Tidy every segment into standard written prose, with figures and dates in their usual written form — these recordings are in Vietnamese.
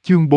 Chương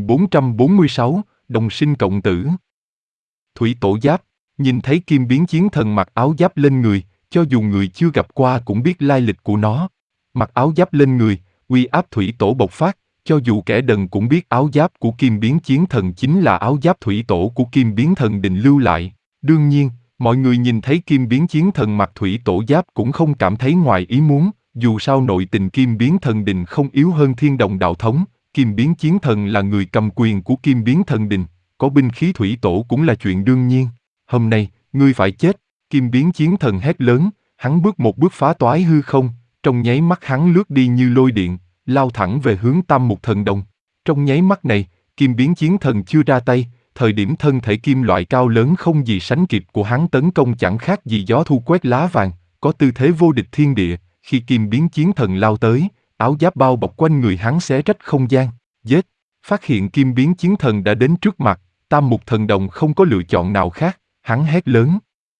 4446, Đồng sinh cộng tử. Thủy Tổ Giáp, nhìn thấy Kim Biến Chiến Thần mặc áo giáp lên người, cho dù người chưa gặp qua cũng biết lai lịch của nó. Mặc áo giáp lên người, uy áp Thủy Tổ bộc phát, cho dù kẻ đần cũng biết áo giáp của Kim Biến Chiến Thần chính là áo giáp Thủy Tổ của Kim Biến Thần Đình lưu lại. Đương nhiên, mọi người nhìn thấy Kim Biến Chiến Thần mặc Thủy Tổ Giáp cũng không cảm thấy ngoài ý muốn, dù sao nội tình Kim Biến Thần Đình không yếu hơn Thiên Đồng Đạo Thống. Kim Biến Chiến Thần là người cầm quyền của Kim Biến Thần Đình, có binh khí Thủy Tổ cũng là chuyện đương nhiên. Hôm nay, ngươi phải chết. Kim Biến Chiến Thần hét lớn, hắn bước một bước phá toái hư không, trong nháy mắt hắn lướt đi như lôi điện, lao thẳng về hướng Tam Mục Thần Đồng. Trong nháy mắt này, Kim Biến Chiến Thần chưa ra tay, thời điểm thân thể kim loại cao lớn không gì sánh kịp của hắn tấn công chẳng khác gì gió thu quét lá vàng, có tư thế vô địch thiên địa. Khi Kim Biến Chiến Thần lao tới, áo giáp bao bọc quanh người hắn xé rách không gian. Giết! Phát hiện Kim Biến Chiến Thần đã đến trước mặt, Tam Mục Thần Đồng không có lựa chọn nào khác, hắn hét lớn.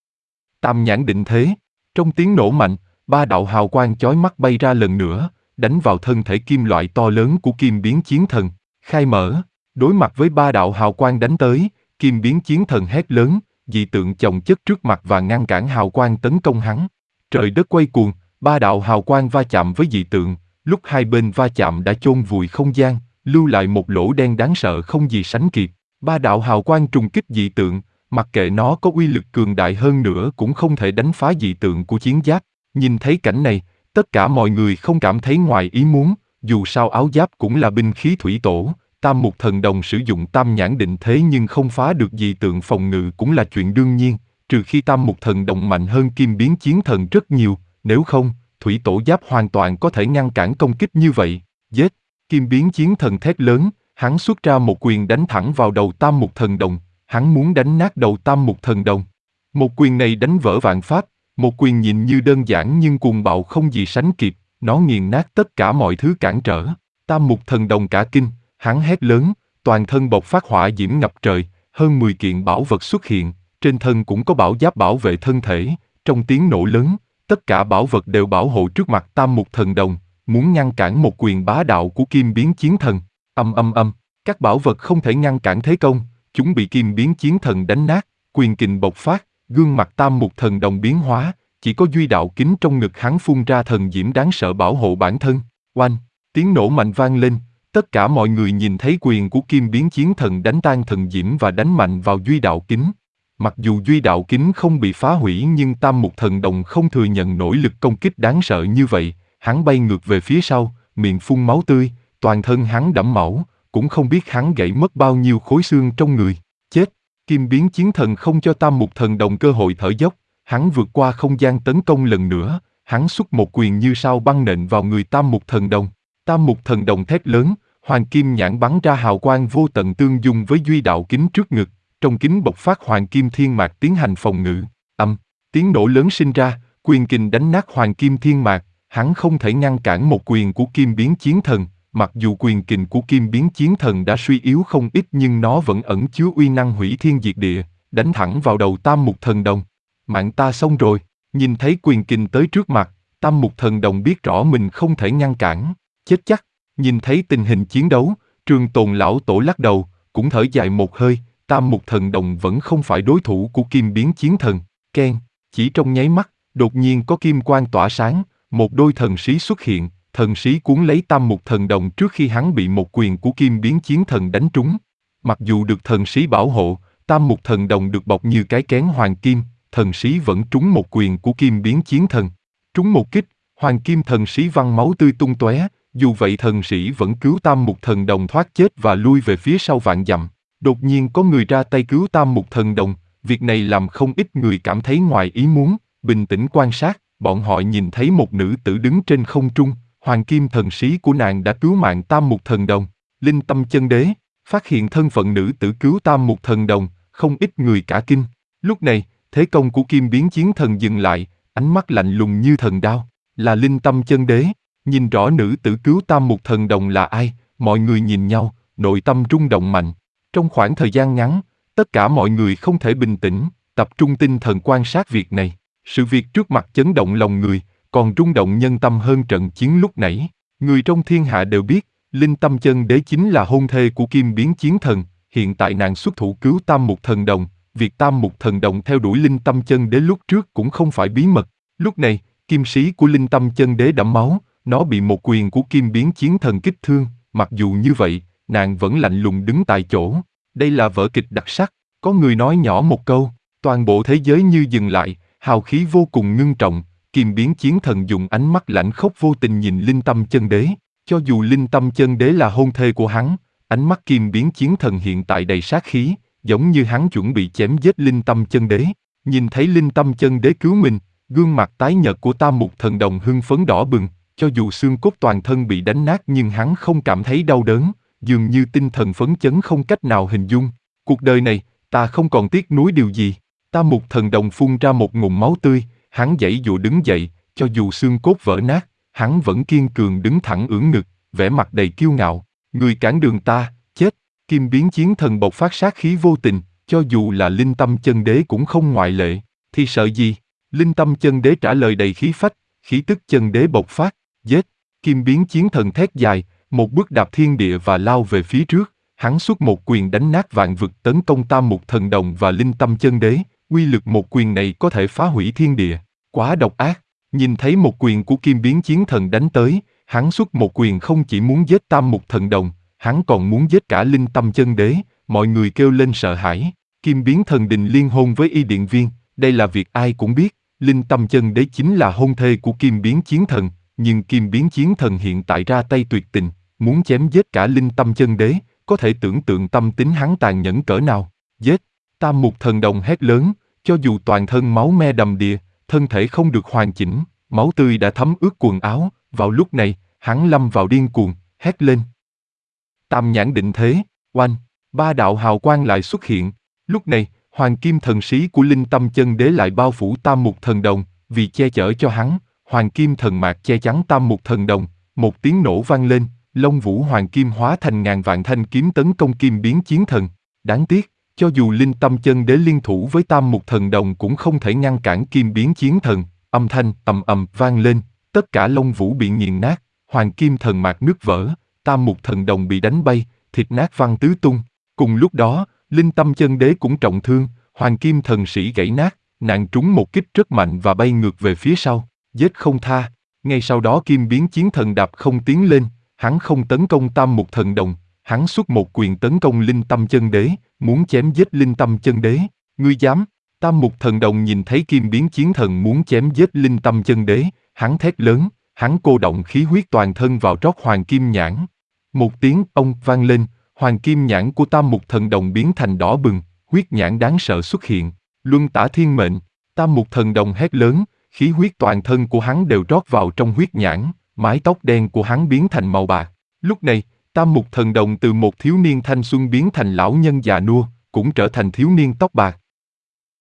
Tam nhãn định thế. Trong tiếng nổ mạnh, ba đạo hào quang chói mắt bay ra lần nữa, đánh vào thân thể kim loại to lớn của Kim Biến Chiến Thần. Khai mở. Đối mặt với ba đạo hào quang đánh tới, Kim Biến Chiến Thần hét lớn, dị tượng chồng chất trước mặt và ngăn cản hào quang tấn công hắn. Trời đất quay cuồng, ba đạo hào quang va chạm với dị tượng, lúc hai bên va chạm đã chôn vùi không gian, lưu lại một lỗ đen đáng sợ không gì sánh kịp. Ba đạo hào quang trùng kích dị tượng, mặc kệ nó có uy lực cường đại hơn nữa cũng không thể đánh phá dị tượng của chiến giáp. Nhìn thấy cảnh này, tất cả mọi người không cảm thấy ngoài ý muốn, dù sao áo giáp cũng là binh khí Thủy Tổ. Tam Mục Thần Đồng sử dụng Tam nhãn định thế nhưng không phá được dị tượng phòng ngự cũng là chuyện đương nhiên, trừ khi Tam Mục Thần Đồng mạnh hơn Kim Biến Chiến Thần rất nhiều, nếu không, Thủy Tổ Giáp hoàn toàn có thể ngăn cản công kích như vậy. Giết! Kim Biến Chiến Thần thét lớn, hắn xuất ra một quyền đánh thẳng vào đầu Tam Mục Thần Đồng, hắn muốn đánh nát đầu Tam Mục Thần Đồng. Một quyền này đánh vỡ vạn pháp, một quyền nhìn như đơn giản nhưng cuồng bạo không gì sánh kịp, nó nghiền nát tất cả mọi thứ cản trở. Tam Mục Thần Đồng cả kinh, hắn hét lớn, toàn thân bộc phát hỏa diễm ngập trời, hơn 10 kiện bảo vật xuất hiện, trên thân cũng có bảo giáp bảo vệ thân thể. Trong tiếng nổ lớn, tất cả bảo vật đều bảo hộ trước mặt Tam Mục Thần Đồng, muốn ngăn cản một quyền bá đạo của Kim Biến Chiến Thần. Các bảo vật không thể ngăn cản thế công, chúng bị Kim Biến Chiến Thần đánh nát, quyền kình bộc phát, gương mặt Tam Mục Thần Đồng biến hóa, chỉ có duy đạo kính trong ngực hắn phun ra thần diễm đáng sợ bảo hộ bản thân. Oanh! Tiếng nổ mạnh vang lên, tất cả mọi người nhìn thấy quyền của Kim Biến Chiến Thần đánh tan thần diễm và đánh mạnh vào duy đạo kính. Mặc dù duy đạo kính không bị phá hủy nhưng Tam Mục Thần Đồng không thừa nhận nổi lực công kích đáng sợ như vậy, hắn bay ngược về phía sau, miệng phun máu tươi, toàn thân hắn đẫm máu, cũng không biết hắn gãy mất bao nhiêu khối xương trong người. Chết! Kim Biến Chiến Thần không cho Tam Mục Thần Đồng cơ hội thở dốc, hắn vượt qua không gian tấn công lần nữa, hắn xuất một quyền như sao băng nện vào người Tam Mục Thần Đồng. Tam Mục Thần Đồng thét lớn, Hoàng Kim nhãn bắn ra hào quang vô tận tương dung với duy đạo kính trước ngực, trong kính bộc phát Hoàng Kim Thiên Mạc tiến hành phòng ngự. Tiếng nổ lớn sinh ra, quyền kình đánh nát Hoàng Kim Thiên Mạc, hắn không thể ngăn cản một quyền của Kim Biến Chiến Thần, mặc dù quyền kình của Kim Biến Chiến Thần đã suy yếu không ít nhưng nó vẫn ẩn chứa uy năng hủy thiên diệt địa, đánh thẳng vào đầu Tam Mục Thần Đồng. Mạng ta xong rồi, nhìn thấy quyền kình tới trước mặt, Tam Mục Thần Đồng biết rõ mình không thể ngăn cản, chết chắc. Nhìn thấy tình hình chiến đấu, Trường Tồn Lão Tổ lắc đầu, cũng thở dài một hơi, Tam Mục Thần Đồng vẫn không phải đối thủ của Kim Biến Chiến Thần. Keng! Chỉ trong nháy mắt, đột nhiên có kim quang tỏa sáng, một đôi thần sĩ xuất hiện, thần sĩ cuốn lấy Tam Mục Thần Đồng trước khi hắn bị một quyền của Kim Biến Chiến Thần đánh trúng. Mặc dù được thần sĩ bảo hộ, Tam Mục Thần Đồng được bọc như cái kén hoàng kim, thần sĩ vẫn trúng một quyền của Kim Biến Chiến Thần. Trúng một kích, hoàng kim thần sĩ văng máu tươi tung tóe. Dù vậy thần sĩ vẫn cứu Tam Mục Thần Đồng thoát chết và lui về phía sau vạn dặm. Đột nhiên có người ra tay cứu Tam Mục Thần Đồng, việc này làm không ít người cảm thấy ngoài ý muốn. Bình tĩnh quan sát, bọn họ nhìn thấy một nữ tử đứng trên không trung, hoàng kim thần sĩ của nàng đã cứu mạng Tam Mục Thần Đồng. Linh Tâm Chân Đế phát hiện thân phận nữ tử cứu Tam Mục Thần Đồng, không ít người cả kinh. Lúc này, thế công của Kim Biến Chiến Thần dừng lại, ánh mắt lạnh lùng như thần đao, là Linh Tâm Chân Đế. Nhìn rõ nữ tử cứu Tam Mục Thần Đồng là ai, mọi người nhìn nhau, nội tâm rung động mạnh. Trong khoảng thời gian ngắn, tất cả mọi người không thể bình tĩnh, tập trung tinh thần quan sát việc này. Sự việc trước mặt chấn động lòng người, còn rung động nhân tâm hơn trận chiến lúc nãy. Người trong thiên hạ đều biết, Linh Tâm Chân Đế chính là hôn thê của Kim Biến Chiến Thần, hiện tại nàng xuất thủ cứu Tam Mục Thần Đồng, việc Tam Mục Thần Đồng theo đuổi Linh Tâm Chân Đế lúc trước cũng không phải bí mật. Lúc này, kim sĩ của Linh Tâm Chân Đế đẫm máu, nó bị một quyền của Kim Biến Chiến Thần kích thương, mặc dù như vậy, nàng vẫn lạnh lùng đứng tại chỗ. Đây là vở kịch đặc sắc, có người nói nhỏ một câu, toàn bộ thế giới như dừng lại, hào khí vô cùng ngưng trọng, Kim Biến Chiến Thần dùng ánh mắt lạnh khốc vô tình nhìn Linh Tâm Chân Đế. Cho dù Linh Tâm Chân Đế là hôn thê của hắn, ánh mắt Kim Biến Chiến Thần hiện tại đầy sát khí, giống như hắn chuẩn bị chém giết Linh Tâm Chân Đế. Nhìn thấy Linh Tâm Chân Đế cứu mình, gương mặt tái nhợt của Tam Mục Thần Đồng hưng phấn đỏ bừng, cho dù xương cốt toàn thân bị đánh nát nhưng hắn không cảm thấy đau đớn, dường như tinh thần phấn chấn không cách nào hình dung. Cuộc đời này, ta không còn tiếc nuối điều gì. Tam Mục Thần Đồng phun ra một ngụm máu tươi, hắn giãy giụa đứng dậy, cho dù xương cốt vỡ nát, hắn vẫn kiên cường đứng thẳng ưỡn ngực, vẻ mặt đầy kiêu ngạo. Người cản đường ta, chết. Kim Biến Chiến Thần bộc phát sát khí vô tình, cho dù là Linh Tâm Chân Đế cũng không ngoại lệ. Thì sợ gì? Linh Tâm Chân Đế trả lời đầy khí phách, khí tức chân đế bộc phát, giết. Kim Biến Chiến Thần thét dài, một bước đạp thiên địa và lao về phía trước, hắn xuất một quyền đánh nát vạn vực tấn công Tam Mục Thần Đồng và Linh Tâm Chân Đế, uy lực một quyền này có thể phá hủy thiên địa, quá độc ác. Nhìn thấy một quyền của Kim Biến Chiến Thần đánh tới, hắn xuất một quyền không chỉ muốn giết Tam Mục Thần Đồng, hắn còn muốn giết cả Linh Tâm Chân Đế, mọi người kêu lên sợ hãi. Kim Biến Thần Đình liên hôn với Y Điện Viên, đây là việc ai cũng biết, Linh Tâm Chân Đế chính là hôn thê của Kim Biến Chiến Thần, nhưng Kim Biến Chiến Thần hiện tại ra tay tuyệt tình, muốn chém giết cả Linh Tâm Chân Đế, có thể tưởng tượng tâm tính hắn tàn nhẫn cỡ nào. Giết! Tam Mục Thần Đồng hét lớn, cho dù toàn thân máu me đầm đìa, thân thể không được hoàn chỉnh, máu tươi đã thấm ướt quần áo, vào lúc này, hắn lâm vào điên cuồng, hét lên. Tam Nhãn Định Thế, oanh, ba đạo hào quang lại xuất hiện. Lúc này, Hoàng Kim Thần Sĩ của Linh Tâm Chân Đế lại bao phủ Tam Mục Thần Đồng, vì che chở cho hắn, Hoàng Kim Thần Mạc che chắn Tam Mục Thần Đồng, một tiếng nổ vang lên, Long Vũ Hoàng Kim hóa thành ngàn vạn thanh kiếm tấn công Kim Biến Chiến Thần. Đáng tiếc, cho dù Linh Tâm Chân Đế liên thủ với Tam Mục Thần Đồng cũng không thể ngăn cản Kim Biến Chiến Thần, âm thanh ầm ầm vang lên, tất cả Long Vũ bị nghiền nát, Hoàng Kim Thần Mạc nứt vỡ, Tam Mục Thần Đồng bị đánh bay, thịt nát văng tứ tung. Cùng lúc đó, Linh Tâm Chân Đế cũng trọng thương, Hoàng Kim Thần Sĩ gãy nát, nàng trúng một kích rất mạnh và bay ngược về phía sau, giết không tha. Ngay sau đó Kim Biến Chiến Thần đạp không tiến lên, hắn không tấn công Tam Mục Thần Đồng, hắn xuất một quyền tấn công Linh Tâm Chân Đế, muốn chém giết Linh Tâm Chân Đế. Ngươi dám? Tam Mục Thần Đồng nhìn thấy Kim Biến Chiến Thần muốn chém giết Linh Tâm Chân Đế, hắn thét lớn, hắn cô động khí huyết toàn thân vào trót Hoàng Kim Nhãn. Một tiếng ông vang lên, Hoàng Kim Nhãn của Tam Mục Thần Đồng biến thành đỏ bừng, huyết nhãn đáng sợ xuất hiện. Luân Tả Thiên Mệnh, Tam Mục Thần Đồng hét lớn, khí huyết toàn thân của hắn đều rót vào trong huyết nhãn, mái tóc đen của hắn biến thành màu bạc. Lúc này, Tam Mục Thần Đồng từ một thiếu niên thanh xuân biến thành lão nhân già nua, cũng trở thành thiếu niên tóc bạc.